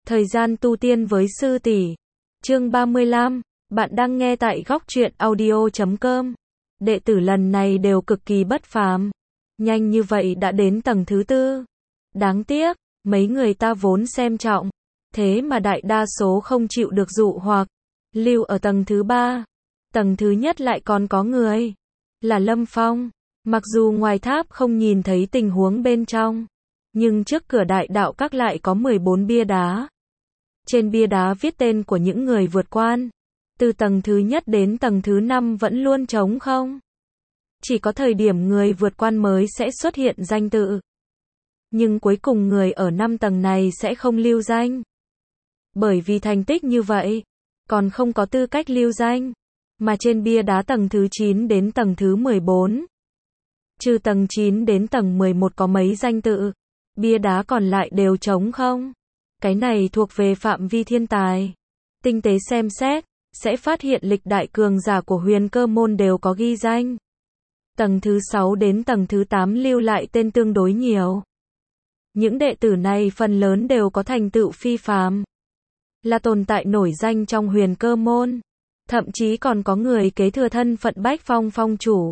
Thời gian tu tiên với sư tỷ. Chương 35, bạn đang nghe tại góc truyện audio.com. Đệ tử lần này đều cực kỳ bất phàm. Nhanh như vậy đã đến tầng thứ 4. Đáng tiếc, mấy người ta vốn xem trọng. Thế mà đại đa số không chịu được dụ hoặc. Lưu ở tầng thứ 3. Tầng thứ nhất lại còn có người. Là Lâm Phong. Mặc dù ngoài tháp không nhìn thấy tình huống bên trong. Nhưng trước cửa đại đạo các lại có 14 bia đá. Trên bia đá viết tên của những người vượt quan. Từ tầng thứ nhất đến tầng thứ 5 vẫn luôn trống không. Chỉ có thời điểm người vượt quan mới sẽ xuất hiện danh tự. Nhưng cuối cùng người ở 5 tầng này sẽ không lưu danh. Bởi vì thành tích như vậy, còn không có tư cách lưu danh. Mà trên bia đá tầng thứ 9 đến tầng thứ 14. Trừ tầng 9 đến tầng 11 có mấy danh tự. Bia đá còn lại đều trống không. Cái này thuộc về phạm vi thiên tài. Tinh tế xem xét, sẽ phát hiện lịch đại cường giả của Huyền Cơ môn đều có ghi danh. Tầng thứ 6 đến tầng thứ 8 lưu lại tên tương đối nhiều. Những đệ tử này phần lớn đều có thành tựu phi phàm. Là tồn tại nổi danh trong Huyền Cơ môn. Thậm chí còn có người kế thừa thân phận Bách Phong phong chủ.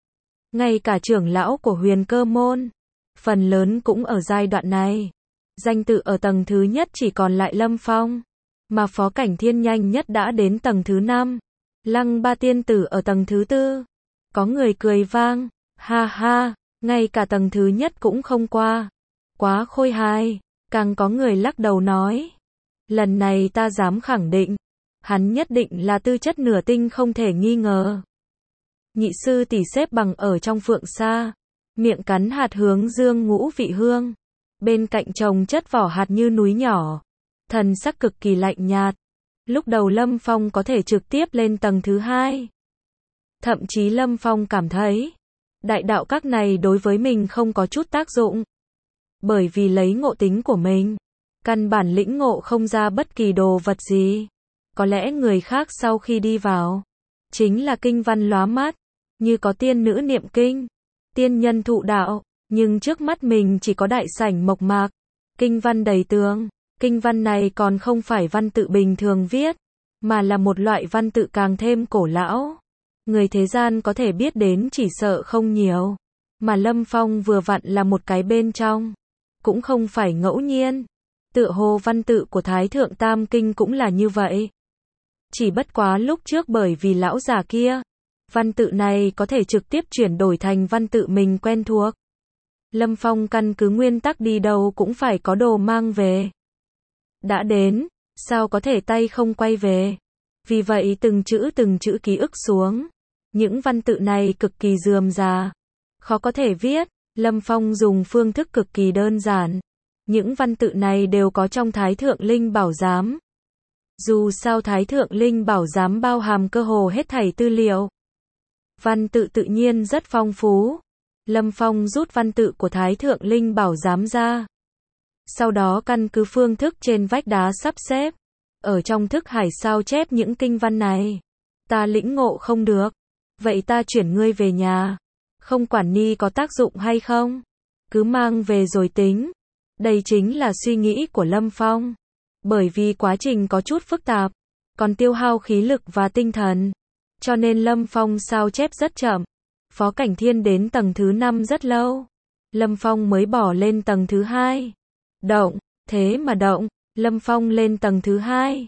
Ngay cả trưởng lão của Huyền Cơ môn. Phần lớn cũng ở giai đoạn này. Danh tự ở tầng thứ nhất chỉ còn lại Lâm Phong. Mà Phó Cảnh Thiên nhanh nhất đã đến tầng thứ 5. Lăng Ba tiên tử ở tầng thứ 4. Có người cười vang. Ha ha, ngay cả tầng thứ nhất cũng không qua. Quá khôi hài. Càng có người lắc đầu nói. Lần này ta dám khẳng định. Hắn nhất định là tư chất nửa tinh không thể nghi ngờ. Nhị sư tỷ xếp bằng ở trong phượng sa. Miệng cắn hạt hướng dương ngũ vị hương. Bên cạnh chồng chất vỏ hạt như núi nhỏ. Thần sắc cực kỳ lạnh nhạt. Lúc đầu Lâm Phong có thể trực tiếp lên tầng thứ 2. Thậm chí Lâm Phong cảm thấy. Đại đạo các này đối với mình không có chút tác dụng. Bởi vì lấy ngộ tính của mình. Căn bản lĩnh ngộ không ra bất kỳ đồ vật gì. Có lẽ người khác sau khi đi vào. Chính là kinh văn lóa mắt. Như có tiên nữ niệm kinh. Tiên nhân thụ đạo. Nhưng trước mắt mình chỉ có đại sảnh mộc mạc. Kinh văn đầy tường. Kinh văn này còn không phải văn tự bình thường viết. Mà là một loại văn tự càng thêm cổ lão. Người thế gian có thể biết đến chỉ sợ không nhiều. Mà Lâm Phong vừa vặn là một cái bên trong. Cũng không phải ngẫu nhiên. Tựa hồ văn tự của Thái Thượng Tam Kinh cũng là như vậy. Chỉ bất quá lúc trước bởi vì lão già kia. Văn tự này có thể trực tiếp chuyển đổi thành văn tự mình quen thuộc. Lâm Phong căn cứ nguyên tắc đi đâu cũng phải có đồ mang về. Đã đến, sao có thể tay không quay về. Vì vậy từng chữ ký ức xuống. Những văn tự này cực kỳ rườm rà. Khó có thể viết. Lâm Phong dùng phương thức cực kỳ đơn giản. Những văn tự này đều có trong Thái Thượng Linh Bảo Giám. Dù sao Thái Thượng Linh Bảo Giám bao hàm cơ hồ hết thảy tư liệu. Văn tự tự nhiên rất phong phú. Lâm Phong rút văn tự của Thái Thượng Linh Bảo Giám ra. Sau đó căn cứ phương thức trên vách đá sắp xếp. Ở trong thức hải sao chép những kinh văn này. Ta lĩnh ngộ không được. Vậy ta chuyển ngươi về nhà. Không quản ni có tác dụng hay không. Cứ mang về rồi tính. Đây chính là suy nghĩ của Lâm Phong. Bởi vì quá trình có chút phức tạp. Còn tiêu hao khí lực và tinh thần. Cho nên Lâm Phong sao chép rất chậm. Phó Cảnh Thiên đến tầng thứ 5 rất lâu. Lâm Phong mới bỏ lên tầng thứ 2. Động, thế mà động. Lâm Phong lên tầng thứ 2.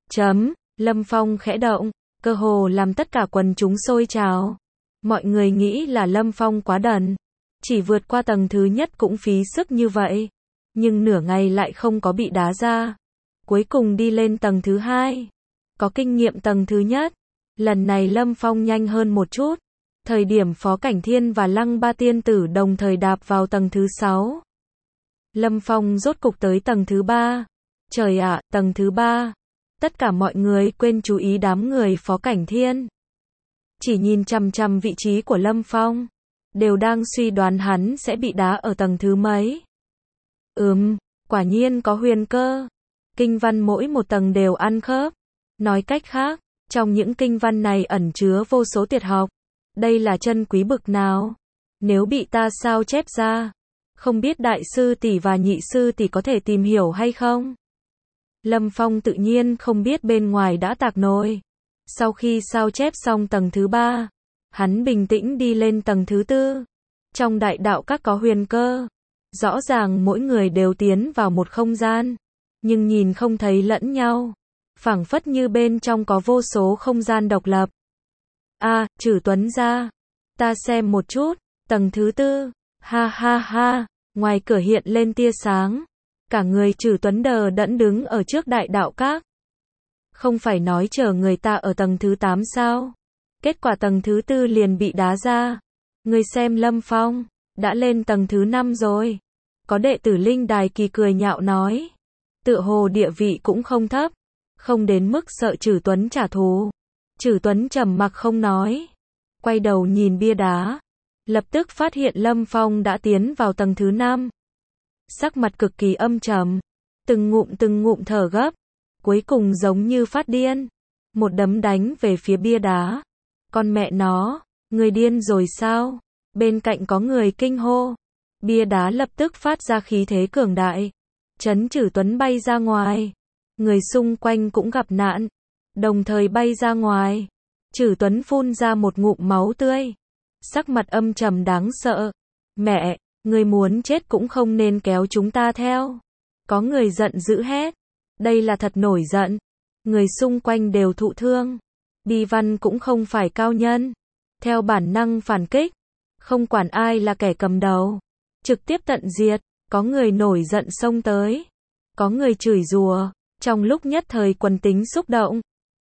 Lâm Phong khẽ động. Cơ hồ làm tất cả quần chúng sôi trào. Mọi người nghĩ là Lâm Phong quá đần. Chỉ vượt qua tầng thứ nhất cũng phí sức như vậy. Nhưng nửa ngày lại không có bị đá ra. Cuối cùng đi lên tầng thứ 2. Có kinh nghiệm tầng thứ nhất. Lần này Lâm Phong nhanh hơn một chút. Thời điểm Phó Cảnh Thiên và Lăng Ba tiên tử đồng thời đạp vào tầng thứ 6. Lâm Phong rốt cục tới tầng thứ 3. Trời ạ, tầng thứ 3. Tất cả mọi người quên chú ý đám người Phó Cảnh Thiên. Chỉ nhìn chằm chằm vị trí của Lâm Phong. Đều đang suy đoán hắn sẽ bị đá ở tầng thứ mấy. Quả nhiên có huyền cơ. Kinh văn mỗi một tầng đều ăn khớp. Nói cách khác, trong những kinh văn này ẩn chứa vô số tuyệt học. Đây là chân quý bực nào. Nếu bị ta sao chép ra. Không biết đại sư tỷ và nhị sư tỷ có thể tìm hiểu hay không? Lâm Phong tự nhiên không biết bên ngoài đã tạc nồi. Sau khi sao chép xong tầng thứ 3, hắn bình tĩnh đi lên tầng thứ 4. Trong đại đạo các có huyền cơ. Rõ ràng mỗi người đều tiến vào một không gian, nhưng nhìn không thấy lẫn nhau. Phảng phất như bên trong có vô số không gian độc lập. Trừ Tuấn ra. Ta xem một chút, tầng thứ 4. Ha ha ha, ngoài cửa hiện lên tia sáng. Cả người Trừ Tuấn đờ đẫn đứng ở trước đại đạo các. Không phải nói chờ người ta ở tầng thứ 8 sao? Kết quả tầng thứ 4 liền bị đá ra. Người xem Lâm Phong, đã lên tầng thứ 5 rồi. Có đệ tử Linh Đài Kỳ cười nhạo nói. Tựa hồ địa vị cũng không thấp. Không đến mức sợ Trừ Tuấn trả thù. Trừ Tuấn trầm mặc không nói. Quay đầu nhìn bia đá. Lập tức phát hiện Lâm Phong đã tiến vào tầng thứ 5. Sắc mặt cực kỳ âm trầm. Từng ngụm thở gấp. Cuối cùng giống như phát điên. Một đấm đánh về phía bia đá. Con mẹ nó, người điên rồi sao? Bên cạnh có người kinh hô. Bia đá lập tức phát ra khí thế cường đại. Chấn Trừ Tuấn bay ra ngoài. Người xung quanh cũng gặp nạn. Đồng thời bay ra ngoài. Trừ Tuấn phun ra một ngụm máu tươi. Sắc mặt âm trầm đáng sợ. Mẹ, người muốn chết cũng không nên kéo chúng ta theo. Có người giận dữ hét. Đây là thật nổi giận. Người xung quanh đều thụ thương. Bi Văn cũng không phải cao nhân. Theo bản năng phản kích. Không quản ai là kẻ cầm đầu. Trực tiếp tận diệt. Có người nổi giận xông tới. Có người chửi rủa. Trong lúc nhất thời quần tính xúc động.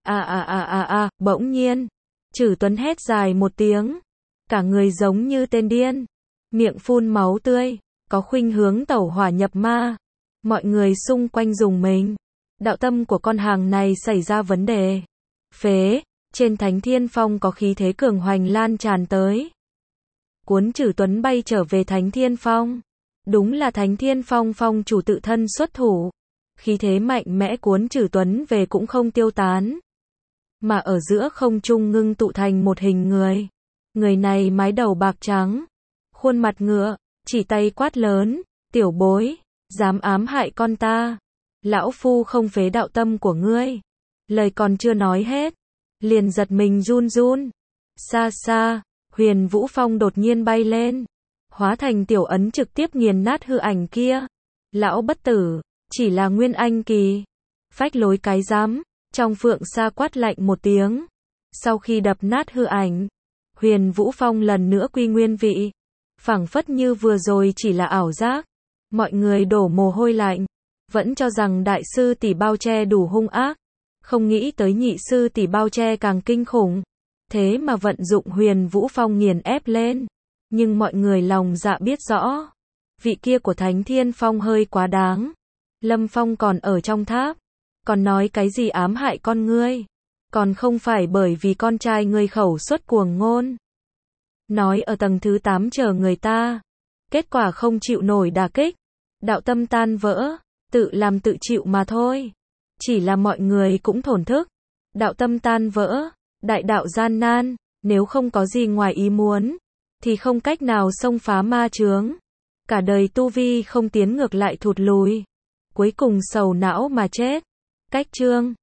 Bỗng nhiên. Trừ Tuấn hét dài một tiếng. Cả người giống như tên điên. Miệng phun máu tươi. Có khuynh hướng tẩu hỏa nhập ma. Mọi người xung quanh rùng mình. Đạo tâm của con hàng này xảy ra vấn đề. Phế. Trên Thánh Thiên Phong có khí thế cường hoành lan tràn tới. Cuốn Trừ Tuấn bay trở về Thánh Thiên Phong. Đúng là Thánh Thiên Phong phong chủ tự thân xuất thủ. Khí thế mạnh mẽ cuốn Trừ Tuấn về cũng không tiêu tán. Mà ở giữa không trung ngưng tụ thành một hình người. Người này mái đầu bạc trắng. Khuôn mặt ngựa. Chỉ tay quát lớn. Tiểu bối. Dám ám hại con ta. Lão phu không phế đạo tâm của ngươi. Lời còn chưa nói hết. Liền giật mình run run. Xa xa. Huyền Vũ Phong đột nhiên bay lên. Hóa thành tiểu ấn trực tiếp nghiền nát hư ảnh kia. Lão bất tử. Chỉ là Nguyên Anh kỳ. Phách lối cái dám. Trong Phượng Sa quát lạnh một tiếng. Sau khi đập nát hư ảnh. Huyền Vũ Phong lần nữa quy nguyên vị. Phảng phất như vừa rồi chỉ là ảo giác. Mọi người đổ mồ hôi lạnh. Vẫn cho rằng đại sư tỷ Bao Che đủ hung ác. Không nghĩ tới nhị sư tỷ Bao Che càng kinh khủng. Thế mà vận dụng Huyền Vũ Phong nghiền ép lên. Nhưng mọi người lòng dạ biết rõ. Vị kia của Thánh Thiên Phong hơi quá đáng. Lâm Phong còn ở trong tháp. Còn nói cái gì ám hại con ngươi. Còn không phải bởi vì con trai ngươi khẩu xuất cuồng ngôn. Nói ở tầng thứ 8 chờ người ta. Kết quả không chịu nổi đả kích. Đạo tâm tan vỡ. Tự làm tự chịu mà thôi. Chỉ là mọi người cũng thổn thức. Đạo tâm tan vỡ. Đại đạo gian nan. Nếu không có gì ngoài ý muốn. Thì không cách nào xông phá ma chướng. Cả đời tu vi không tiến ngược lại thụt lùi. Cuối cùng sầu não mà chết. Cách chương